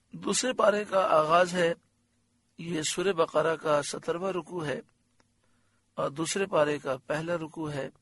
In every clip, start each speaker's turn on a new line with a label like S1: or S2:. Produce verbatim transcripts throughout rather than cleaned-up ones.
S1: دوسرے پارے کا آغاز ہے، یہ سورہ بقرہ کا سترواں رکوع ہے اور دوسرے پارے کا پہلا رکوع ہے۔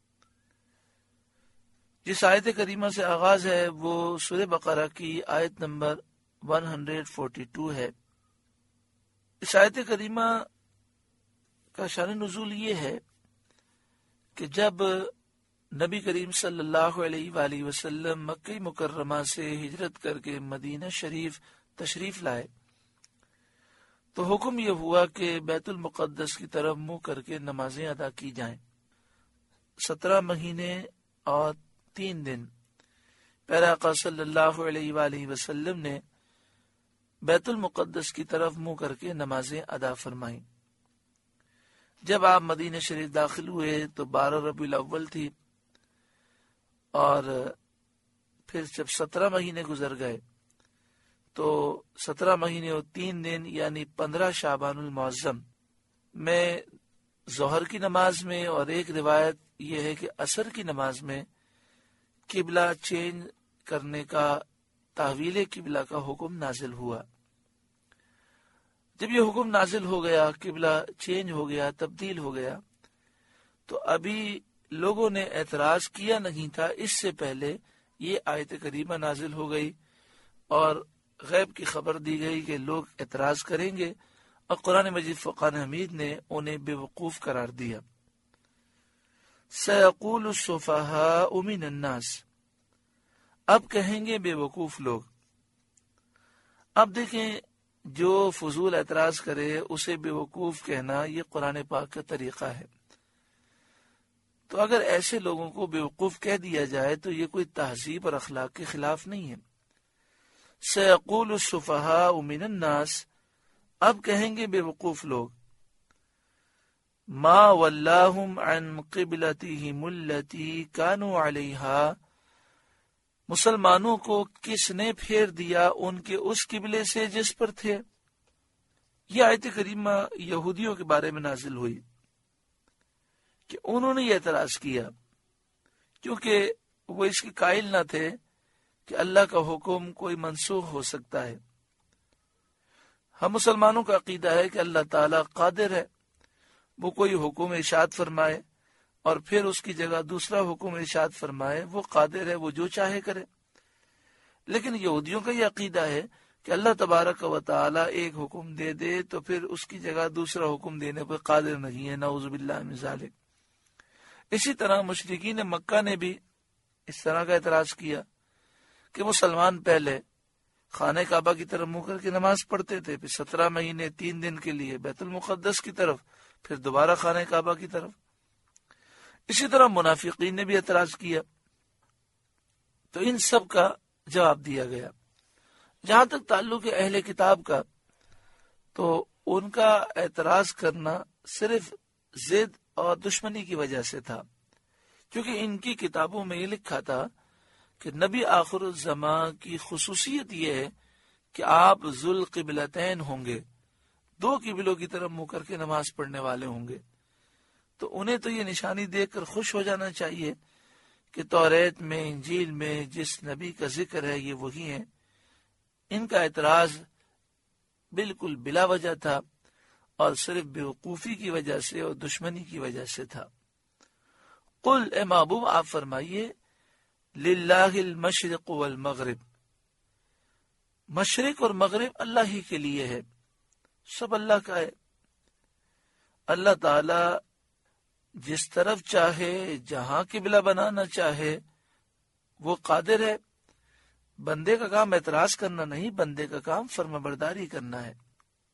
S1: جس آیت کریمہ سے آغاز ہے وہ سورہ بقرہ کی آیت نمبر ایک سو بارہ ہے۔ اس آیت کریمہ کا شان نزول یہ ہے کہ جب نبی کریم صلی اللہ علیہ وآلہ وسلم مکہ مکرمہ سے ہجرت کر کے مدینہ شریف تشریف لائے تو حکم یہ ہوا کہ بیت المقدس کی طرف منہ کر کے نمازیں ادا کی جائیں۔ سترہ مہینے اور تین دن پیارے آقا صلی اللہ علیہ وآلہ وسلم نے بیت المقدس کی طرف منہ کر کے نمازیں ادا فرمائیں۔ جب آپ مدینہ شریف داخل ہوئے تو بارہ ربیع الاول تھی، اور پھر جب سترہ مہینے گزر گئے تو سترہ مہینے اور تین دن یعنی پندرہ شعبان المعظم میں ظہر کی نماز میں، اور ایک روایت یہ ہے کہ عصر کی نماز میں قبلہ چینج کرنے کا، تحویل قبلہ کا حکم نازل ہوا۔ جب یہ حکم نازل ہو گیا، قبلہ چینج ہو گیا، تبدیل ہو گیا، تو ابھی لوگوں نے اعتراض کیا نہیں تھا، اس سے پہلے یہ آیت کریمہ نازل ہو گئی اور غیب کی خبر دی گئی کہ لوگ اعتراض کریں گے، اور قرآن مجید فرقان حمید نے انہیں بے وقوف قرار دیا۔ سَيَقُولُ السُّفَهَاءُ مِنَ النَّاسِ، اب کہیں گے بے وقوف لوگ۔ اب دیکھیں، جو فضول اعتراض کرے اسے بے وقوف کہنا یہ قرآن پاک کا طریقہ ہے، تو اگر ایسے لوگوں کو بے وقوف کہہ دیا جائے تو یہ کوئی تہذیب اور اخلاق کے خلاف نہیں ہے۔ سَيَقُولُ السُّفَهَاءُ مِنَ النَّاسِ، اب کہیں گے بے وقوف لوگ، مَا وَلَّاهُمْ عَنْ قِبْلَتِهِمُ الَّتِي كَانُوا عَلَيْهَا، مسلمانوں کو کس نے پھیر دیا ان کے اس قبلے سے جس پر تھے۔ یہ آیت کریمہ یہودیوں کے بارے میں نازل ہوئی کہ انہوں نے یہ اعتراض کیا، کیونکہ وہ اس کے قائل نہ تھے کہ اللہ کا حکم کوئی منسوخ ہو سکتا ہے۔ ہم مسلمانوں کا عقیدہ ہے کہ اللہ تعالیٰ قادر ہے، وہ کوئی حکم ارشاد فرمائے اور پھر اس کی جگہ دوسرا حکم ارشاد فرمائے، وہ قادر ہے، وہ جو چاہے کرے۔ لیکن یہودیوں کا یہ عقیدہ ہے کہ اللہ تبارک و تعالیٰ ایک حکم دے دے تو پھر اس کی جگہ دوسرا حکم دینے پر قادر نہیں ہے، نعوذ باللہ من ذالک۔ اسی طرح مشرکین مکہ نے بھی اس طرح کا اعتراض کیا کہ مسلمان پہلے خانہ کعبہ کی طرف منہ کر کے نماز پڑھتے تھے، پھر سترہ مہینے تین دن کے لیے بیت المقدس کی طرف، پھر دوبارہ خانہ کعبہ کی طرف۔ اسی طرح منافقین نے بھی اعتراض کیا، تو ان سب کا جواب دیا گیا۔ جہاں تک تعلق ہے اہل کتاب کا، تو ان کا اعتراض کرنا صرف ضد اور دشمنی کی وجہ سے تھا، کیونکہ ان کی کتابوں میں یہ لکھا تھا کہ نبی آخر الزمان کی خصوصیت یہ ہے کہ آپ ذوالقبلتین ہوں گے، دو قبلوں کی طرف منہ کر کے نماز پڑھنے والے ہوں گے۔ تو انہیں تو یہ نشانی دیکھ کر خوش ہو جانا چاہیے کہ توریت میں، انجیل میں جس نبی کا ذکر ہے یہ وہی ہیں۔ ان کا اعتراض بالکل بلا وجہ تھا اور صرف بیوقوفی کی وجہ سے اور دشمنی کی وجہ سے تھا۔ قل، اے محبوب آپ فرمائیے، للہ المشرق والمغرب، مشرق اور مغرب اللہ ہی کے لیے ہے، سب اللہ کا ہے۔ اللہ تعالی جس طرف چاہے، جہاں قبلہ بنانا چاہے، وہ قادر ہے۔ بندے کا کام اعتراض کرنا نہیں، بندے کا کام فرمانبرداری کرنا ہے۔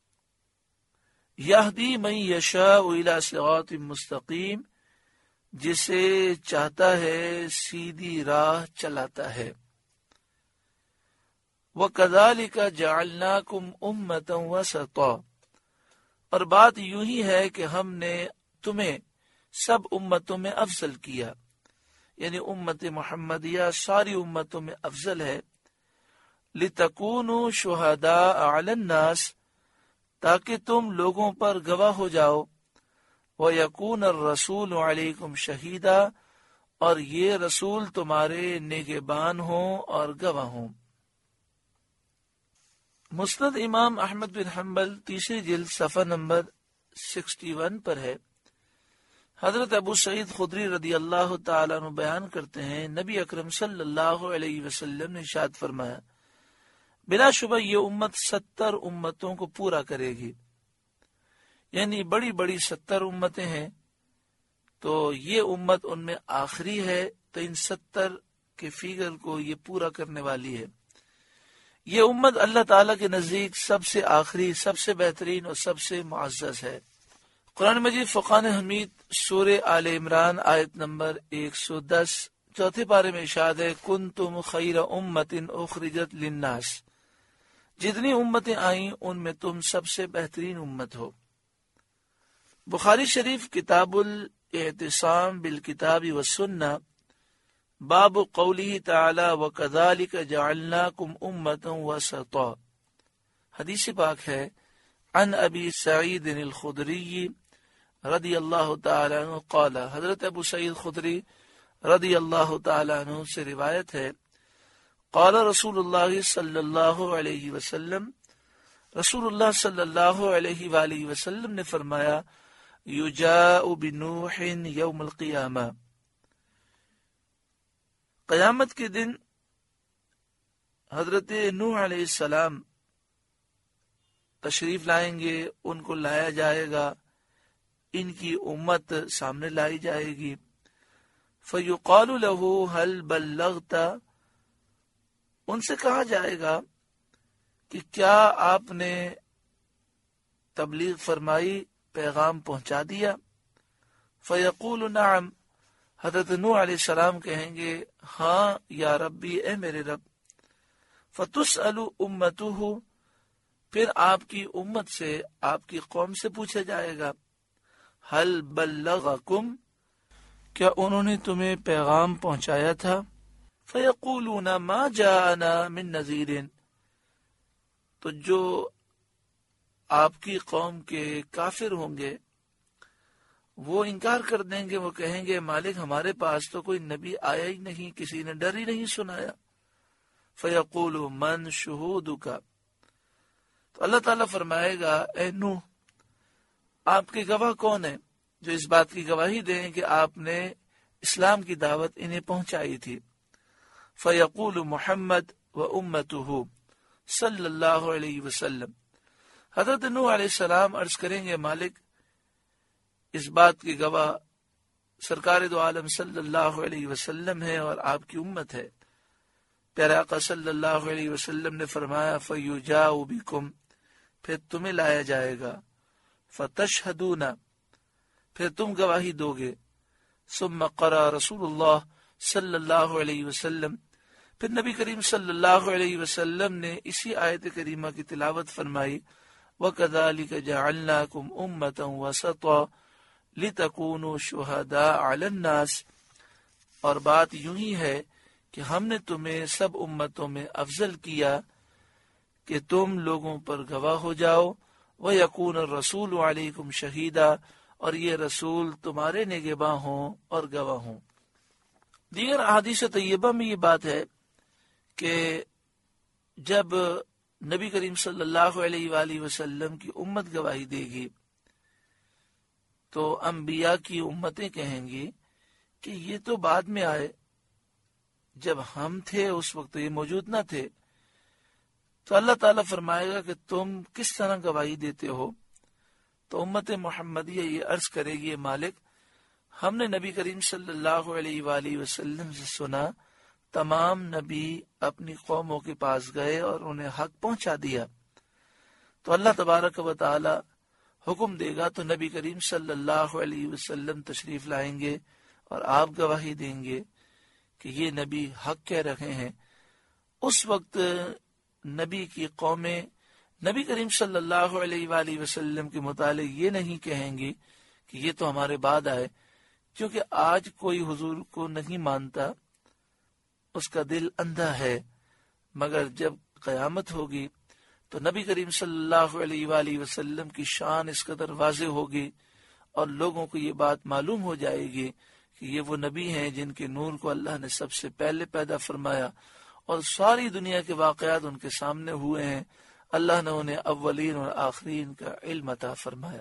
S1: یہدی من یشاء الی صراط مستقیم، جسے چاہتا ہے سیدھی راہ چلاتا ہے۔ وَكَذَلِكَ جَعَلْنَاكُمْ أُمَّةً وَسَطًا، اور بات یوں ہی ہے کہ ہم نے تمہیں سب امتوں میں افضل کیا، یعنی امت محمدیہ ساری امتوں میں افضل ہے۔ لِتَكُونُوا شُهَدَاءَ عَلَى النَّاسِ، تاکہ تم لوگوں پر گواہ ہو جاؤ۔ وَيَكُونَ الرَّسُولُ عَلَيْكُمْ شَهِيدًا، اور یہ رسول تمہارے نگہبان ہوں اور گواہ ہوں۔ مسند امام احمد بن حنبل تیسری جلد صفحہ نمبر اکسٹھ پر ہے، حضرت ابو سعید خدری رضی اللہ تعالیٰ عنہ بیان کرتے ہیں، نبی اکرم صلی اللہ علیہ وسلم نے ارشاد فرمایا، بلا شبہ یہ امت ستر امتوں کو پورا کرے گی، یعنی بڑی بڑی ستر امتیں ہیں، تو یہ امت ان میں آخری ہے، تو ان ستر کے فیگر کو یہ پورا کرنے والی ہے۔ یہ امت اللہ تعالیٰ کے نزدیک سب سے آخری، سب سے بہترین اور سب سے معزز ہے۔ قرآن مجید فقان حمید سورہ آل عمران آیت نمبر ایک سو دس چوتھے پارے میں ارشاد ہے، کنتم خیر امت اخرجت للناس، جتنی امتیں آئیں ان میں تم سب سے بہترین امت ہو۔ بخاری شریف کتاب الاعتصام بالکتاب والسنہ، باب قوله تعالی وَكَذَلِكَ جَعَلْنَاكُمْ أُمَّةً وَسَطًا، حدیث پاک ہے، عن ابی سعید الخدری رضی اللہ تعالی عنہ قال، حضرت ابو سعید خدری رضی اللہ تعالی عنہ سے روایت ہے، قال رسول اللہ صلی اللہ علیہ وسلم، رسول اللہ صلی اللہ علیہ وآلہ وسلم نے فرمایا، یجاء بنوح یوم القیامہ، قیامت کے دن حضرت نوح علیہ السلام تشریف لائیں گے، ان کو لایا جائے گا، ان کی امت سامنے لائی جائے گی، فیقال لہ هل بلغت، ان سے کہا جائے گا کہ کیا آپ نے تبلیغ فرمائی، پیغام پہنچا دیا؟ فیقول نعم، حضرت نوح علیہ السلام کہیں گے ہاں یا ربی، اے میرے رب۔ فتسأل امتہ، پھر آپ کی امت سے، آپ کی قوم سے پوچھا جائے گا، حل بلغکم، کیا انہوں نے تمہیں پیغام پہنچایا تھا؟ فیقولون ما جاءنا من نذیر، تو جو آپ کی قوم کے کافر ہوں گے وہ انکار کر دیں گے، وہ کہیں گے مالک ہمارے پاس تو کوئی نبی آیا ہی نہیں، کسی نے ڈر ہی نہیں سنایا۔ فیقول من شہودک، تو اللہ تعالیٰ فرمائے گا، اے نوح، آپ کے گواہ کون ہیں جو اس بات کی گواہی دیں کہ آپ نے اسلام کی دعوت انہیں پہنچائی تھی؟ فیقول محمد و امتہ صلی اللہ علیہ وسلم، حضرت نوح علیہ السلام عرض کریں گے مالک اس بات کی گواہ سرکار دو عالم صلی اللہ علیہ وسلم ہے اور آپ کی امت ہے۔ پیارے آقا صلی اللہ علیہ وسلم نے فرمایا، فَيُجَاءُ بِكُمْ، پھر تمہیں لایا جائے گا، فَتَشْهَدُونَ، پھر تم گواہی دو گے، ثُمَّ قَرَأَ رسول اللہ صلی اللہ علیہ وسلم، پھر نبی کریم صلی اللہ علیہ وسلم نے اسی آیت کریمہ کی تلاوت فرمائی، وَكَذَلِكَ جَعَلْنَاكُمْ أُمَّةً وَسَطًا لِتَكُونُوا شُهَدَاءَ عَلَى النَّاسِ، اور بات یوں ہی ہے کہ ہم نے تمہیں سب امتوں میں افضل کیا کہ تم لوگوں پر گواہ ہو جاؤ، وَيَكُونَ الرَّسُولُ عَلَيْكُمْ شَهِيدًا، اور یہ رسول تمہارے نگہباں ہوں اور گواہ ہوں۔ دیگر احادیث طیبہ میں یہ بات ہے کہ جب نبی کریم صلی اللہ علیہ وآلہ وسلم کی امت گواہی دے گی تو انبیاء کی امتیں کہیں گی کہ یہ تو بعد میں آئے، جب ہم تھے اس وقت یہ موجود نہ تھے۔ تو اللہ تعالیٰ فرمائے گا کہ تم کس طرح گواہی دیتے ہو؟ تو امت محمدیہ یہ عرض کرے گی، مالک ہم نے نبی کریم صلی اللہ علیہ وآلہ وسلم سے سنا، تمام نبی اپنی قوموں کے پاس گئے اور انہیں حق پہنچا دیا۔ تو اللہ تبارک و تعالی حکم دے گا تو نبی کریم صلی اللہ علیہ وسلم تشریف لائیں گے اور آپ گواہی دیں گے کہ یہ نبی حق کہہ رہے ہیں۔ اس وقت نبی کی قومیں نبی کریم صلی اللہ علیہ وآلہ وسلم کے متعلق یہ نہیں کہیں گی کہ یہ تو ہمارے بعد آئے، کیونکہ آج کوئی حضور کو نہیں مانتا، اس کا دل اندھا ہے، مگر جب قیامت ہوگی تو نبی کریم صلی اللہ علیہ وآلہ وسلم کی شان اس قدر واضح ہوگی اور لوگوں کو یہ بات معلوم ہو جائے گی کہ یہ وہ نبی ہیں جن کے نور کو اللہ نے سب سے پہلے پیدا فرمایا، اور ساری دنیا کے واقعات ان کے سامنے ہوئے ہیں، اللہ نے انہیں اولین اور آخرین کا علم عطا فرمایا۔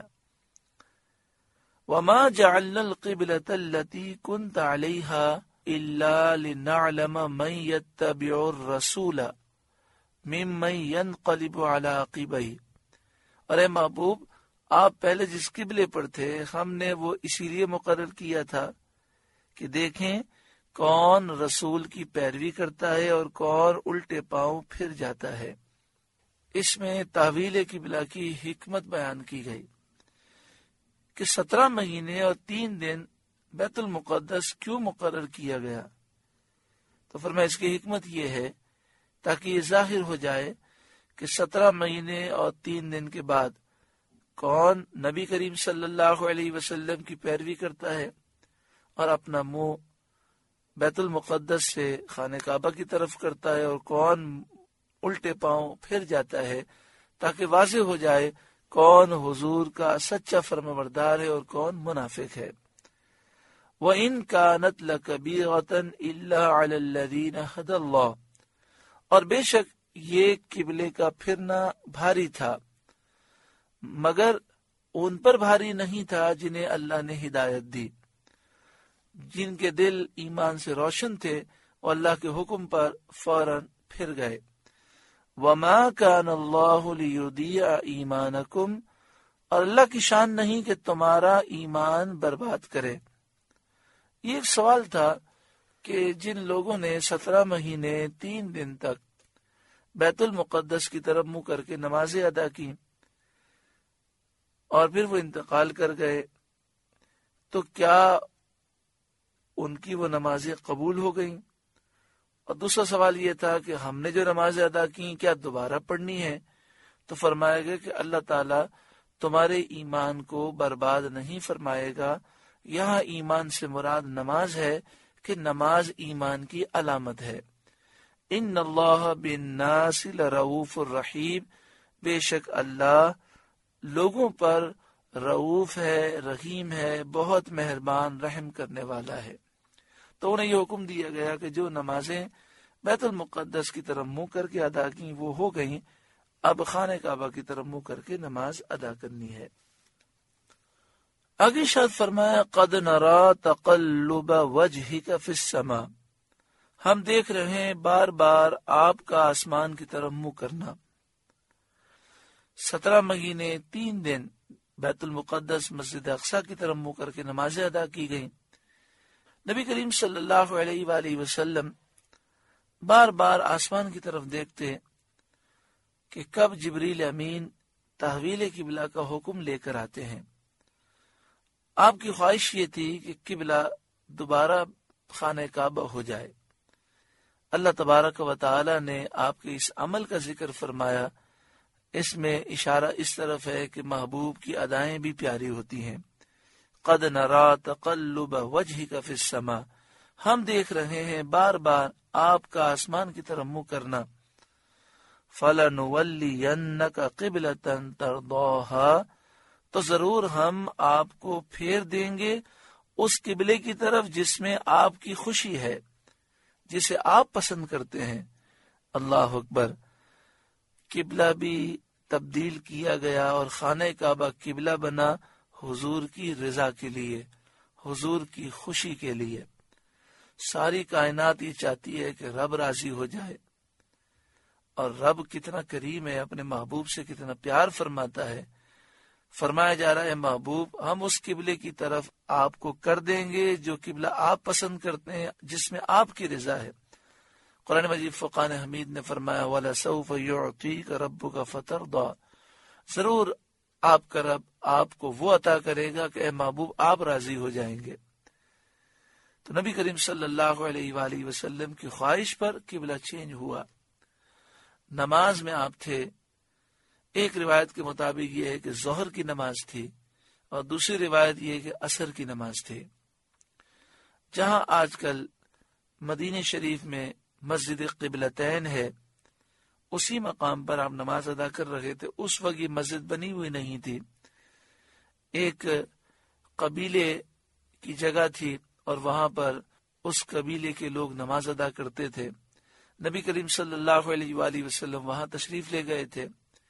S1: وما جعلنا القبلة التي كنت عليها إلا لنعلم من يتبع الرسول ممن ينقلب على عقبيه۔ اور اے محبوب، آپ پہلے جس قبلے پر تھے ہم نے وہ اسی لیے مقرر کیا تھا کہ دیکھیں کون رسول کی پیروی کرتا ہے اور کون الٹے پاؤں پھر جاتا ہے۔ اس میں تحویل قبلہ کی حکمت بیان کی گئی کہ سترہ مہینے اور تین دن بیت المقدس کیوں مقرر کیا گیا، تو فرمایا اس کی حکمت یہ ہے تاکہ یہ ظاہر ہو جائے کہ سترہ مہینے اور تین دن کے بعد کون نبی کریم صلی اللہ علیہ وسلم کی پیروی کرتا ہے اور اپنا منہ بیت المقدس سے خانہ کعبہ کی طرف کرتا ہے، اور کون الٹے پاؤں پھر جاتا ہے، تاکہ واضح ہو جائے کون حضور کا سچا فرمانبردار ہے اور کون منافق ہے۔ وَإِن كَانَتْ لَكَبِيرَةً إِلَّا عَلَى الَّذِينَ هَدَى اللَّهُ، اور بے شک یہ قبلے کا پھرنا بھاری تھا مگر ان پر بھاری نہیں تھا جنہیں اللہ نے ہدایت دی، جن کے دل ایمان سے روشن تھے اور اللہ کے حکم پر فوراً پھر گئے۔ وَمَا كَانَ اللَّهُ لِيُضِيعَ إِيمَانَكُمْ، اور اللہ کی شان نہیں کہ تمہارا ایمان برباد کرے۔ یہ ایک سوال تھا کہ جن لوگوں نے سترہ مہینے تین دن تک بیت المقدس کی طرف منہ کر کے نمازیں ادا کی اور پھر وہ انتقال کر گئے، تو کیا ان کی وہ نمازیں قبول ہو گئیں؟ اور دوسرا سوال یہ تھا کہ ہم نے جو نمازیں ادا کی کیا دوبارہ پڑھنی ہے؟ تو فرمایا گیا کہ اللہ تعالیٰ تمہارے ایمان کو برباد نہیں فرمائے گا۔ یہاں ایمان سے مراد نماز ہے کہ نماز ایمان کی علامت ہے۔ ان اللہ بالناس لرؤوف الرحیم، بے شک اللہ لوگوں پر رؤوف ہے، رحیم ہے، بہت مہربان رحم کرنے والا ہے۔ تو انہیں یہ حکم دیا گیا کہ جو نمازیں بیت المقدس کی طرف منہ کر کے ادا کی وہ ہو گئیں، اب خانہ کعبہ کی طرف منہ کر کے نماز ادا کرنی ہے۔ آگے شاد فرمایا قد نرا تقلب وجہک فی السماء، ہم دیکھ رہے ہیں بار بار آپ کا آسمان کی طرف منہ کرنا۔ سترہ مہینے تین دن بیت المقدس مسجد اقصی کی طرف منہ کر کے نمازیں ادا کی گئیں۔ نبی کریم صلی اللہ علیہ وآلہ وسلم بار بار آسمان کی طرف دیکھتے کہ کب جبریل امین تحویل قبلہ کا حکم لے کر آتے ہیں۔ آپ کی خواہش یہ تھی کہ قبلہ دوبارہ خانہ کعبہ ہو جائے۔ اللہ تبارک و تعالی نے آپ کے اس عمل کا ذکر فرمایا، اس میں اشارہ اس طرف ہے کہ محبوب کی ادائیں بھی پیاری ہوتی ہیں۔ قد نرا تقلب وجہک فی السماء، ہم دیکھ رہے ہیں بار بار آپ کا آسمان کی طرف منہ کرنا۔ فَلَنُوَلِّيَنَّكَ قِبْلَةً تَرْضَاهَا، تو ضرور ہم آپ کو پھیر دیں گے اس قبلے کی طرف جس میں آپ کی خوشی ہے، جسے آپ پسند کرتے ہیں۔ اللہ اکبر، قبلہ بھی تبدیل کیا گیا اور خانہ کعبہ قبلہ بنا حضور کی رضا کے لیے، حضور کی خوشی کے لیے۔ ساری کائنات یہ چاہتی ہے کہ رب راضی ہو جائے، اور رب کتنا کریم ہے، اپنے محبوب سے کتنا پیار فرماتا ہے۔ فرمایا جا رہا ہے محبوب ہم اس قبلے کی طرف آپ کو کر دیں گے جو قبلہ آپ پسند کرتے ہیں، جس میں آپ کی رضا ہے۔ قرآن مجید فرقان حمید نے فرمایا وَلَسَوْفَ يُعْطِيكَ رَبُّكَ فَتَرْضَىٰ، ضرور آپ کا رب آپ کو وہ عطا کرے گا کہ اے محبوب آپ راضی ہو جائیں گے۔ تو نبی کریم صلی اللہ علیہ وآلہ وسلم کی خواہش پر قبلہ چینج ہوا۔ نماز میں آپ تھے، ایک روایت کے مطابق یہ ہے کہ ظہر کی نماز تھی، اور دوسری روایت یہ ہے کہ عصر کی نماز تھی۔ جہاں آج کل مدینہ شریف میں مسجد قبلتین ہے، اسی مقام پر آپ نماز ادا کر رہے تھے۔ اس وقت یہ مسجد بنی ہوئی نہیں تھی، ایک قبیلے کی جگہ تھی اور وہاں پر اس قبیلے کے لوگ نماز ادا کرتے تھے۔ نبی کریم صلی اللہ علیہ وآلہ وسلم وہاں تشریف لے گئے تھے۔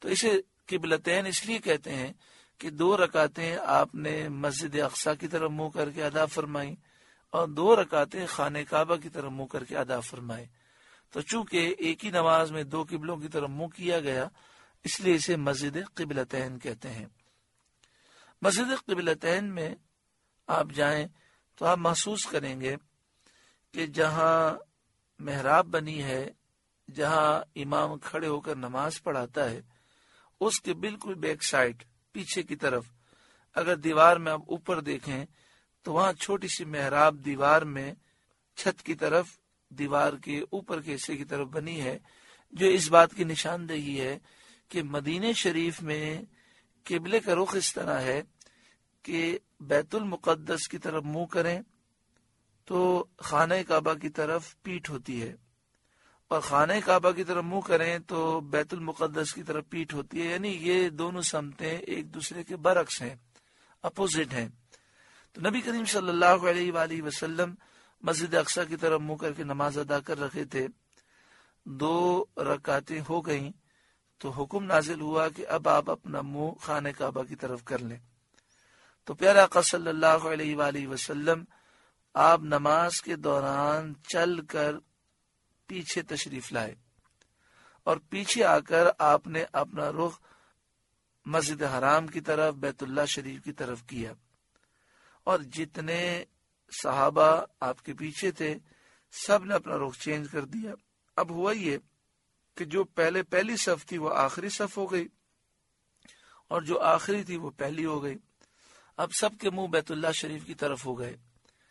S1: تو اسے قبلتین اس لیے کہتے ہیں کہ دو رکعتیں آپ نے مسجد اقصی کی طرف منہ کر کے ادا فرمائی اور دو رکعتیں خانہ کعبہ کی طرف منہ کر کے ادا فرمائے. تو چونکہ ایک ہی نماز میں دو قبلوں کی طرف منہ کیا گیا اس لیے اسے مسجد قبلتین کہتے ہیں. مسجد قبلتین میں آپ جائیں تو آپ محسوس کریں گے کہ جہاں محراب بنی ہے، جہاں امام کھڑے ہو کر نماز پڑھاتا ہے، اس کے بالکل بیک سائڈ پیچھے کی طرف اگر دیوار میں آپ اوپر دیکھیں تو وہاں چھوٹی سی محراب دیوار میں چھت کی طرف دیوار کے اوپر کے حصے کی طرف بنی ہے، جو اس بات کی نشاندہی ہے کہ مدینہ شریف میں قبلے کا رخ اس طرح ہے کہ بیت المقدس کی طرف منہ کریں تو خانہ کعبہ کی طرف پیٹھ ہوتی ہے، اور خانہ کعبہ کی طرف منہ کریں تو بیت المقدس کی طرف پیٹھ ہوتی ہے. یعنی یہ دونوں سمتیں ایک دوسرے کے برعکس ہیں، اپوزٹ ہیں. تو نبی کریم صلی اللہ علیہ وآلہ وسلم مسجد اقصی کی طرف منہ کر کے نماز ادا کر رکھے تھے. دو رکعتیں ہو گئیں تو حکم نازل ہوا کہ اب آپ اپنا منہ خانہ کعبہ کی طرف کر لیں. تو پیارے آقا صلی اللہ علیہ وآلہ وسلم آپ نماز کے دوران چل کر پیچھے تشریف لائے اور پیچھے آ کر آپ نے اپنا رخ مسجد حرام کی طرف، بیت اللہ شریف کی طرف کیا، اور جتنے صحابہ آپ کے پیچھے تھے سب نے اپنا رخ چینج کر دیا. اب ہوا یہ کہ جو پہلے پہلی صف تھی وہ آخری صف ہو گئی اور جو آخری تھی وہ پہلی ہو گئی. اب سب کے منہ بیت اللہ شریف کی طرف ہو گئے.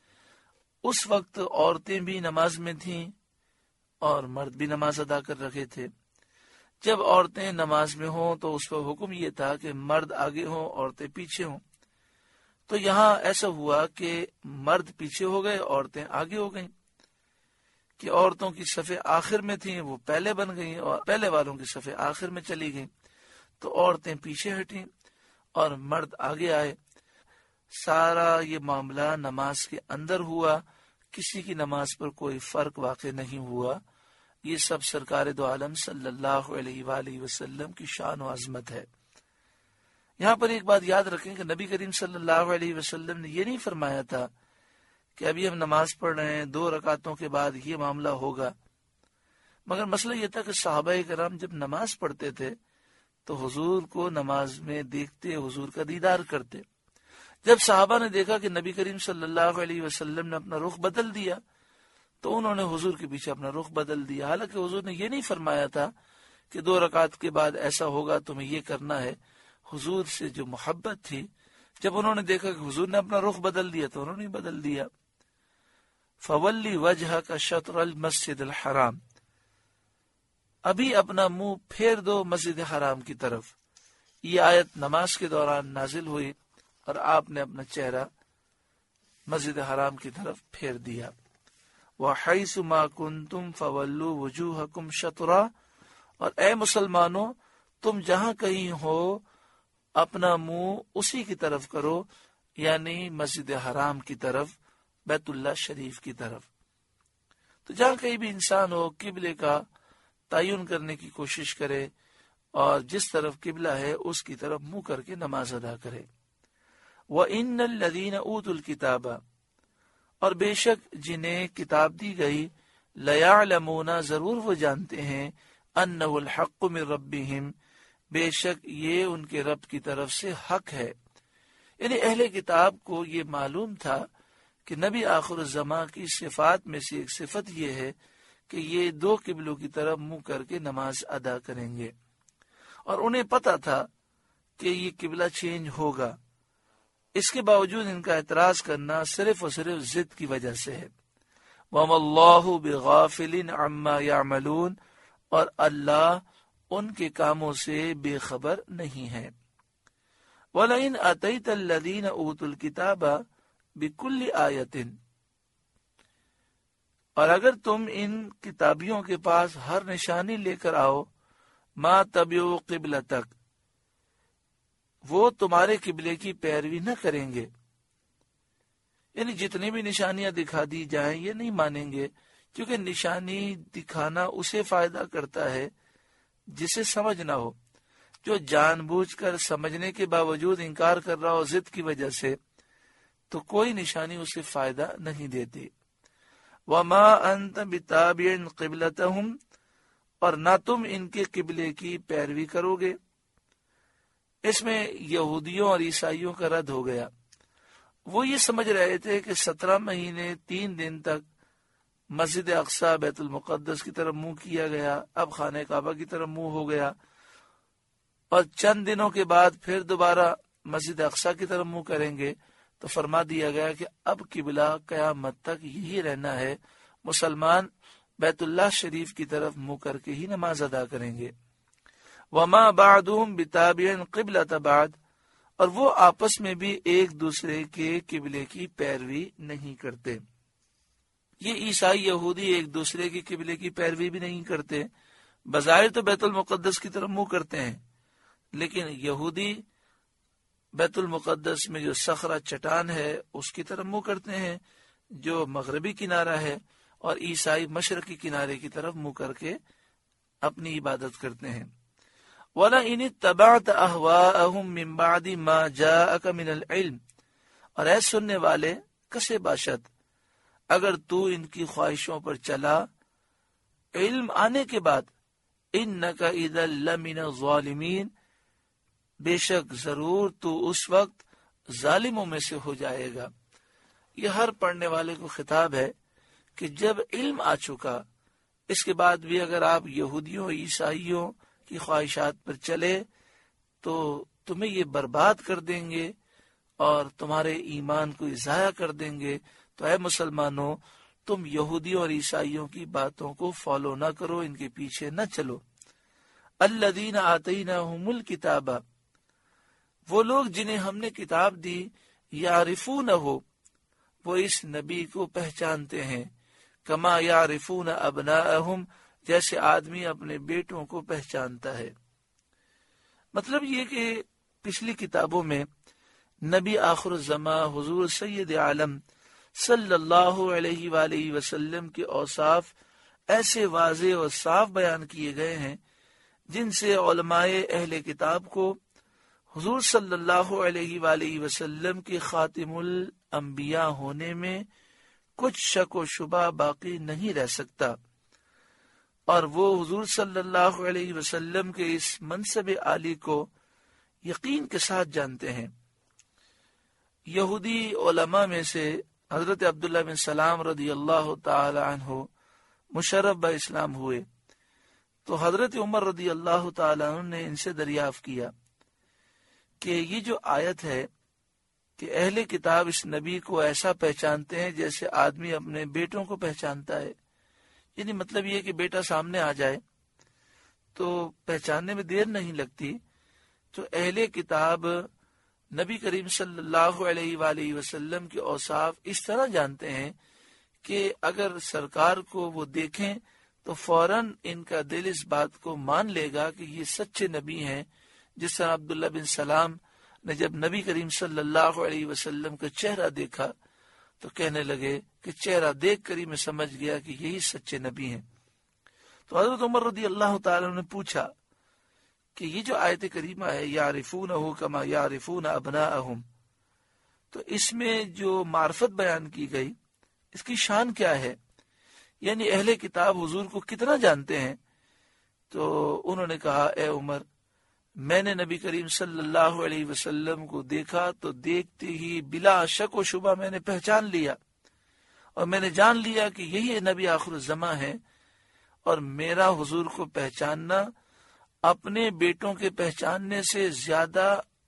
S1: اس وقت عورتیں بھی نماز میں تھیں اور مرد بھی نماز ادا کر رکھے تھے. جب عورتیں نماز میں ہوں تو اس پر حکم یہ تھا کہ مرد آگے ہوں، عورتیں پیچھے ہوں. تو یہاں ایسا ہوا کہ مرد پیچھے ہو گئے، عورتیں آگے ہو گئیں، کہ عورتوں کی صفیں آخر میں تھیں وہ پہلے بن گئیں اور پہلے والوں کی صفیں آخر میں چلی گئیں. تو عورتیں پیچھے ہٹیں اور مرد آگے آئے. سارا یہ معاملہ نماز کے اندر ہوا، کسی کی نماز پر کوئی فرق واقع نہیں ہوا. یہ سب سرکار دو عالم صلی اللہ علیہ وآلہ وسلم کی شان و عظمت ہے. یہاں پر ایک بات یاد رکھیں کہ نبی کریم صلی اللہ علیہ وسلم نے یہ نہیں فرمایا تھا کہ ابھی ہم نماز پڑھ رہے ہیں، دو رکعتوں کے بعد یہ معاملہ ہوگا. مگر مسئلہ یہ تھا کہ صحابہ کرام جب نماز پڑھتے تھے تو حضور کو نماز میں دیکھتے، حضور کا دیدار کرتے. جب صحابہ نے دیکھا کہ نبی کریم صلی اللہ علیہ وسلم نے اپنا رخ بدل دیا تو انہوں نے حضور کے پیچھے اپنا رخ بدل دیا. حالانکہ حضور نے یہ نہیں فرمایا تھا کہ دو رکعت کے بعد ایسا ہوگا تمہیں یہ کرنا ہے. حضور سے جو محبت تھی، جب انہوں نے دیکھا کہ حضور نے اپنا رخ بدل دیا تو انہوں نے بدل دیا. فولی وجہ کا شطر المسجد الحرام، ابھی اپنا منہ پھیر دو مسجد حرام کی طرف. یہ آیت نماز کے دوران نازل ہوئی اور آپ نے اپنا چہرہ مسجد حرام کی طرف پھیر دیا. وَحَيْثُ مَا كُنْتُمْ فَوَلُّوا وُجُوهَكُمْ شَطْرًا، اور اے مسلمانوں تم جہاں کہیں ہو اپنا منہ اسی کی طرف کرو، یعنی مسجد حرام کی طرف، بیت اللہ شریف کی طرف. تو جہاں کہیں بھی انسان ہو قبلے کا تعین کرنے کی کوشش کرے اور جس طرف قبلہ ہے اس کی طرف منہ کر کے نماز ادا کرے. وَإِنَّ الَّذِينَ أُوتُوا الْكِتَابَ، اور بے شک جنہیں کتاب دی گئی، لَيَعْلَمُونَ ضرور وہ جانتے ہیں، أَنَّهُ الْحَقُّ مِن رَبِّهِمْ بے شک یہ ان کے رب کی طرف سے حق ہے. یعنی اہل کتاب کو یہ معلوم تھا کہ نبی آخر الزماں کی صفات میں سے ایک صفت یہ ہے کہ یہ دو قبلوں کی طرف منہ کر کے نماز ادا کریں گے، اور انہیں پتا تھا کہ یہ قبلہ چینج ہوگا. اس کے باوجود ان کا اعتراض کرنا صرف اور صرف ضد کی وجہ سے ہے. وَمَا اللَّهُ بِغَافِلٍ عَمَّا يَعْمَلُونَ، اور اللہ ان کے کاموں سے بے خبر نہیں ہے. وَلَئِنْ أَتَيْتَ الَّذِينَ أُوتُوا الْكِتَابَ بِكُلِّ آیَةٍ، اور اگر تم ان کتابیوں کے پاس ہر نشانی لے کر آؤ، ما تبعوا قبلتک، وہ تمہارے قبلے کی پیروی نہ کریں گے. یعنی جتنی بھی نشانیاں دکھا دی جائیں یہ نہیں مانیں گے، کیونکہ نشانی دکھانا اسے فائدہ کرتا ہے جسے سمجھ نہ ہو. جو جان بوجھ کر سمجھنے کے باوجود انکار کر رہا ہو ضد کی وجہ سے، تو کوئی نشانی اسے فائدہ نہیں دیتی۔ وما انت بتابع قبلتهم، اور نہ تم ان کے قبلے کی پیروی کرو گے۔ اس میں یہودیوں اور عیسائیوں کا رد ہو گیا۔ وہ یہ سمجھ رہے تھے کہ سترہ مہینے تین دن تک مسجد اقصی بیت المقدس کی طرف منہ کیا گیا، اب خانہ کعبہ کی طرف منہ ہو گیا، اور چند دنوں کے بعد پھر دوبارہ مسجد اقصی کی طرف منہ کریں گے، تو فرما دیا گیا کہ اب قبلہ قیامت تک یہی رہنا ہے، مسلمان بیت اللہ شریف کی طرف منہ کر کے ہی نماز ادا کریں گے۔ وما بعضهم بتابع قبلة بعض، اور وہ آپس میں بھی ایک دوسرے کے قبلے کی پیروی نہیں کرتے۔ یہ عیسائی یہودی ایک دوسرے کے قبلے کی پیروی بھی نہیں کرتے، بظاہر تو بیت المقدس کی طرف منہ کرتے ہیں، لیکن یہودی بیت المقدس میں جو صخرہ چٹان ہے اس کی طرف منہ کرتے ہیں جو مغربی کنارہ ہے، اور عیسائی مشرقی کنارے کی طرف منہ کر کے اپنی عبادت کرتے ہیں۔ وَلَئِنِ اتَّبَعْتَ أَهْوَاءَهُمْ مِنْ بَعْدِ مَا جَاءَكَ مِنَ الْعِلْمِ، اور اے سننے والے کسے باشد، اگر تو ان کی خواہشوں پر چلا علم آنے کے بعد، إِنَّكَ إِذًا لَمِنَ الظَّالِمِينَ، بے شک ضرور تو اس وقت ظالموں میں سے ہو جائے گا۔ یہ ہر پڑھنے والے کو خطاب ہے کہ جب علم آ چکا، اس کے بعد بھی اگر آپ یہودیوں عیسائیوں کی خواہشات پر چلے تو تمہیں یہ برباد کر دیں گے اور تمہارے ایمان کو ضائع کر دیں گے۔ تو اے مسلمانوں، تم یہودیوں اور عیسائیوں کی باتوں کو فالو نہ کرو، ان کے پیچھے نہ چلو۔ الذین آتیناہم الکتاب، وہ لوگ جنہیں ہم نے کتاب دی، یعرفونہ، وہ اس نبی کو پہچانتے ہیں، کما یعرفون ابناءہم، جیسے آدمی اپنے بیٹوں کو پہچانتا ہے۔ مطلب یہ کہ پچھلی کتابوں میں نبی آخر الزماں حضور سید عالم صلی اللہ علیہ وآلہ وسلم کے اوصاف ایسے واضح اور صاف بیان کیے گئے ہیں جن سے علماء اہل کتاب کو حضور صلی اللہ علیہ وآلہ وسلم کے خاتم الانبیاء ہونے میں کچھ شک و شبہ باقی نہیں رہ سکتا، اور وہ حضور صلی اللہ علیہ وسلم کے اس منصب عالی کو یقین کے ساتھ جانتے ہیں۔ یہودی علماء میں سے حضرت عبداللہ بن سلام رضی اللہ تعالی عنہ مشرف با اسلام ہوئے، تو حضرت عمر رضی اللہ تعالی عنہ نے ان سے دریافت کیا کہ یہ جو آیت ہے کہ اہل کتاب اس نبی کو ایسا پہچانتے ہیں جیسے آدمی اپنے بیٹوں کو پہچانتا ہے، یعنی مطلب یہ کہ بیٹا سامنے آ جائے تو پہچاننے میں دیر نہیں لگتی، تو اہل کتاب نبی کریم صلی اللہ علیہ وآلہ وسلم کے اوصاف اس طرح جانتے ہیں کہ اگر سرکار کو وہ دیکھیں تو فوراً ان کا دل اس بات کو مان لے گا کہ یہ سچے نبی ہیں، جس طرح عبداللہ بن سلام نے جب نبی کریم صلی اللہ علیہ وسلم کا چہرہ دیکھا تو کہنے لگے کہ چہرہ دیکھ کر ہی میں سمجھ گیا کہ یہی سچے نبی ہیں۔ تو حضرت عمر رضی اللہ تعالی عنہ نے پوچھا کہ یہ جو آیت کریمہ ہے یعرفونہ کما یعرفون ابناءہم، تو اس میں جو معرفت بیان کی گئی اس کی شان کیا ہے، یعنی اہل کتاب حضور کو کتنا جانتے ہیں؟ تو انہوں نے کہا اے عمر، میں نے نبی کریم صلی اللہ علیہ وسلم کو دیکھا تو دیکھتے ہی بلا شک و شبہ میں نے پہچان لیا، اور میں نے جان لیا کہ یہی نبی آخر الزماں ہے، اور میرا حضور کو پہچاننا اپنے بیٹوں کے پہچاننے سے زیادہ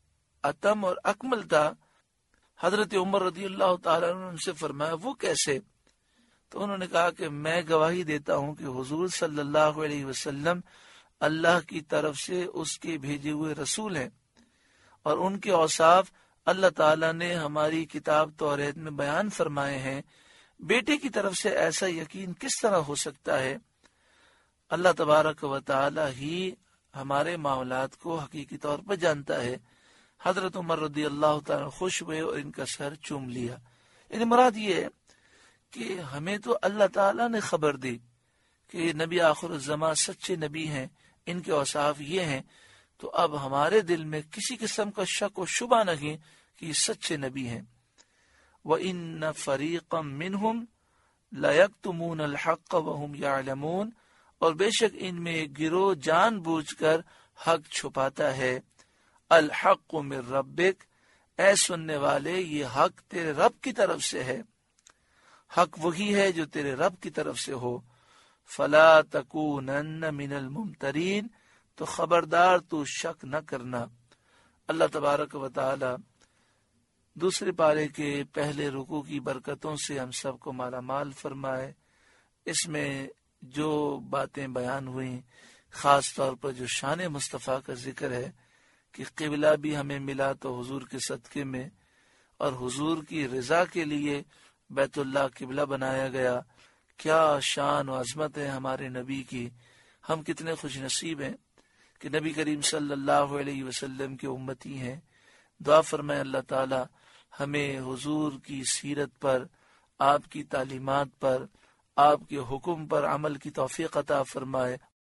S1: اتم اور اکمل تھا۔ حضرت عمر رضی اللہ تعالیٰ عنہ نے ان سے فرمایا وہ کیسے؟ تو انہوں نے کہا کہ میں گواہی دیتا ہوں کہ حضور صلی اللہ علیہ وسلم اللہ کی طرف سے اس کے بھیجے ہوئے رسول ہیں، اور ان کے اوصاف اللہ تعالیٰ نے ہماری کتاب توریت میں بیان فرمائے ہیں۔ بیٹے کی طرف سے ایسا یقین کس طرح ہو سکتا ہے؟ اللہ تبارک و تعالیٰ ہی ہمارے معاملات کو حقیقی طور پر جانتا ہے۔ حضرت عمر رضی اللہ تعالیٰ خوش ہوئے اور ان کا سر چوم لیا۔ یعنی مراد یہ ہے کہ ہمیں تو اللہ تعالیٰ نے خبر دی کہ نبی آخر الزماں سچے نبی ہیں، ان کے اوصاف یہ ہیں، تو تو اب ہمارے دل میں کسی قسم کا شک و شبہ نہیں کہ یہ سچے نبی ہیں۔ وَإِنَّ فَرِيقًا مِّنْهُمْ لَيَكْتُمُونَ الْحَقَّ وَهُمْ يَعْلَمُونَ، اور بے شک ان میں ایک گروہ جان بوجھ کر حق چھپاتا ہے۔ الحق من ربک، اے سننے والے یہ حق تیرے رب کی طرف سے ہے، حق وہی ہے جو تیرے رب کی طرف سے ہو۔ فلا تکونن من الممترین، تو خبردار تو شک نہ کرنا۔ اللہ تبارک و تعالی دوسرے پارے کے پہلے رکوع کی برکتوں سے ہم سب کو مالا مال فرمائے۔ اس میں جو باتیں بیان ہوئیں، خاص طور پر جو شان مصطفیٰ کا ذکر ہے کہ قبلہ بھی ہمیں ملا تو حضور کے صدقے میں، اور حضور کی رضا کے لیے بیت اللہ قبلہ بنایا گیا، کیا شان و عظمت ہے ہمارے نبی کی۔ ہم کتنے خوش نصیب ہیں کہ نبی کریم صلی اللہ علیہ وسلم کے امتی ہیں۔ دعا فرمائے اللہ تعالی ہمیں حضور کی سیرت پر، آپ کی تعلیمات پر، آپ کے حکم پر عمل کی توفیق عطا فرمائے۔